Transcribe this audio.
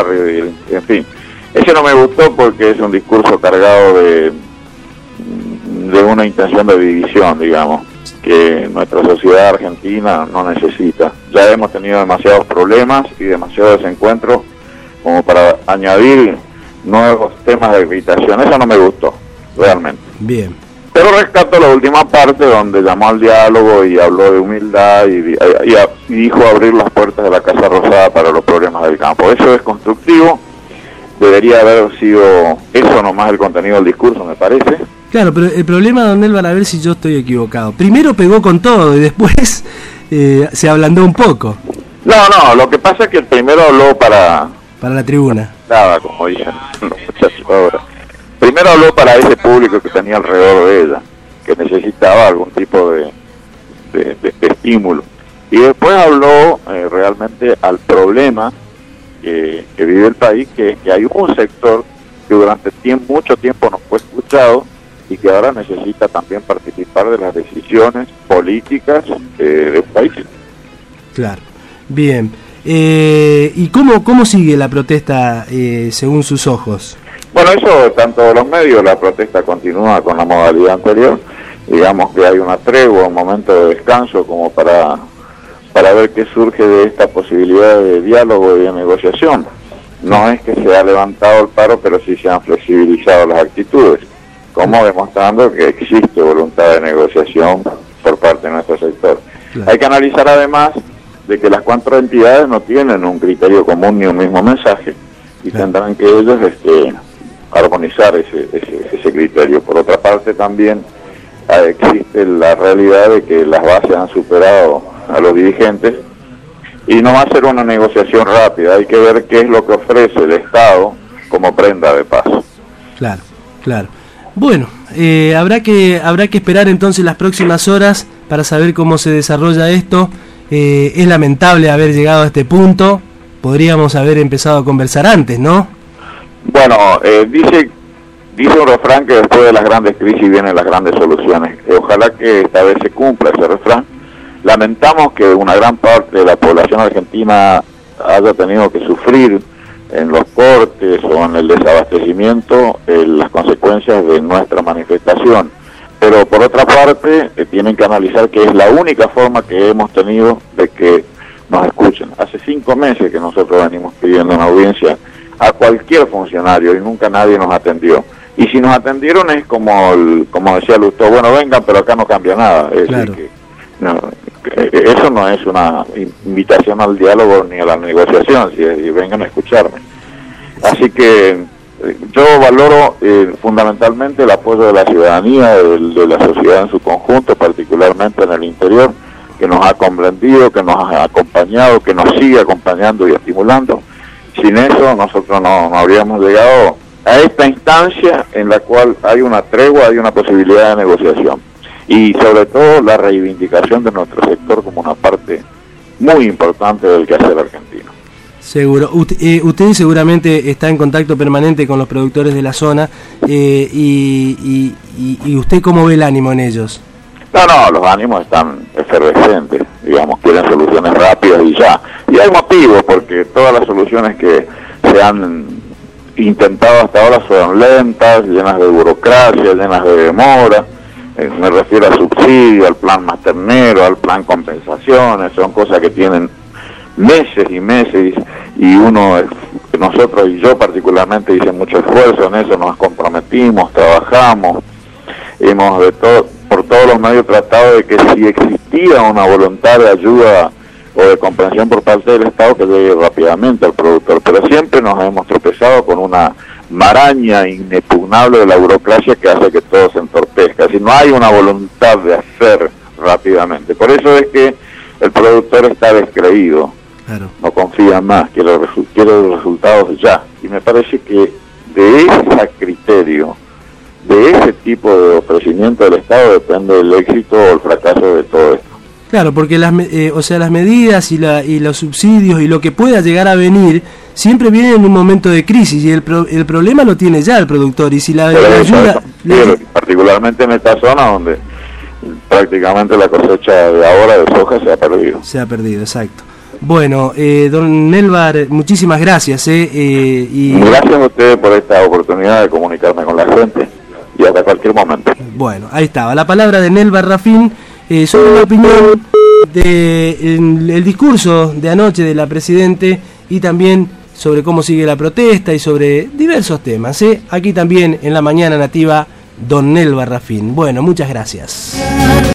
barrio, en fin. Ese no me gustó porque es un discurso cargado de una intención de división, digamos, que nuestra sociedad argentina no necesita. Ya hemos tenido demasiados problemas y demasiados desencuentros como para añadir nuevos temas de irritación. Eso no me gustó, realmente. Bien. Pero rescato la última parte donde llamó al diálogo y habló de humildad y dijo abrir las puertas de la Casa Rosada para los problemas del campo. Eso es constructivo. Debería haber sido eso nomás el contenido del discurso, me parece. Claro, pero el problema, don Elbar, a ver si yo estoy equivocado. Primero pegó con todo y después se ablandó un poco. No, lo que pasa es que el primero habló para la tribuna. Nada, como dicen los muchachos ahora. Primero habló para ese público que tenía alrededor de ella, que necesitaba algún tipo de estímulo. Y después habló realmente al problema que vive el país, que hay un sector que durante mucho tiempo no fue escuchado y que ahora necesita también participar de las decisiones políticas del país. Claro, bien. ¿Y cómo sigue la protesta según sus ojos? Bueno, eso, tanto los medios, la protesta continúa con la modalidad anterior. Digamos que hay una tregua, un momento de descanso como para ver qué surge de esta posibilidad de diálogo y de negociación. No es que se ha levantado el paro, pero sí se han flexibilizado las actitudes, como demostrando que existe voluntad de negociación por parte de nuestro sector. Claro. Hay que analizar además de que las cuatro entidades no tienen un criterio común ni un mismo mensaje, y tendrán que ellos armonizar ese criterio. Por otra parte también existe la realidad de que las bases han superado a los dirigentes y no va a ser una negociación rápida. Hay que ver qué es lo que ofrece el Estado como prenda de paz. Claro. Bueno, habrá que esperar entonces las próximas horas para saber cómo se desarrolla esto. Es lamentable haber llegado a este punto. Podríamos haber empezado a conversar antes, ¿no? Bueno, dice un refrán que después de las grandes crisis vienen las grandes soluciones. Ojalá que esta vez se cumpla ese refrán. Lamentamos que una gran parte de la población argentina haya tenido que sufrir en los cortes o en el desabastecimiento las consecuencias de nuestra manifestación. Pero por otra parte, tienen que analizar que es la única forma que hemos tenido de que nos escuchen. Hace 5 meses que nosotros venimos pidiendo una audiencia a cualquier funcionario y nunca nadie nos atendió. Y si nos atendieron es como decía Lustó, bueno, vengan, pero acá no cambia nada. Es claro. Decir que, eso no es una invitación al diálogo ni a la negociación, si vengan a escucharme. Así que yo valoro fundamentalmente el apoyo de la ciudadanía, de la sociedad en su conjunto, particularmente en el interior, que nos ha comprendido, que nos ha acompañado, que nos sigue acompañando y estimulando. Sin eso nosotros no habríamos llegado a esta instancia en la cual hay una tregua, hay una posibilidad de negociación. Y sobre todo la reivindicación de nuestro sector como una parte muy importante del quehacer argentino. Seguro. Usted seguramente está en contacto permanente con los productores de la zona y ¿usted cómo ve el ánimo en ellos? No, los ánimos están efervescentes, digamos, quieren soluciones rápidas y ya. Y hay motivos, porque todas las soluciones que se han intentado hasta ahora son lentas, llenas de burocracia, llenas de demora. Me refiero al subsidio, al plan maternero, al plan compensaciones, son cosas que tienen meses y meses y nosotros y yo particularmente hice mucho esfuerzo en eso, nos comprometimos, trabajamos, hemos por todos los medios tratado de que si existía una voluntad de ayuda o de comprensión por parte del Estado que llegue rápidamente al productor, pero siempre nos hemos tropezado con una maraña inexpugnable de la burocracia que hace que todo se entorpezca. Si no hay una voluntad de hacer rápidamente, por eso es que el productor está descreído. Claro. No confía más, quiere los resultados ya. Y me parece que de ese criterio, de ese tipo de ofrecimiento del Estado depende el éxito o el fracaso de todo esto. Claro, porque las medidas y los subsidios y lo que pueda llegar a venir siempre viene en un momento de crisis y el problema lo tiene ya el productor y si la ayuda... particularmente en esta zona donde prácticamente la cosecha de ahora de soja se ha perdido. Se ha perdido, exacto. Bueno, don Nelvar, muchísimas gracias. Gracias a ustedes por esta oportunidad de comunicarme con la gente y hasta cualquier momento. Bueno, ahí estaba la palabra de Nelvar Rafín sobre la opinión del discurso de anoche de la Presidente y también sobre cómo sigue la protesta y sobre diversos temas. Aquí también en La Mañana Nativa, don Nelvar Rafín. Bueno, muchas gracias.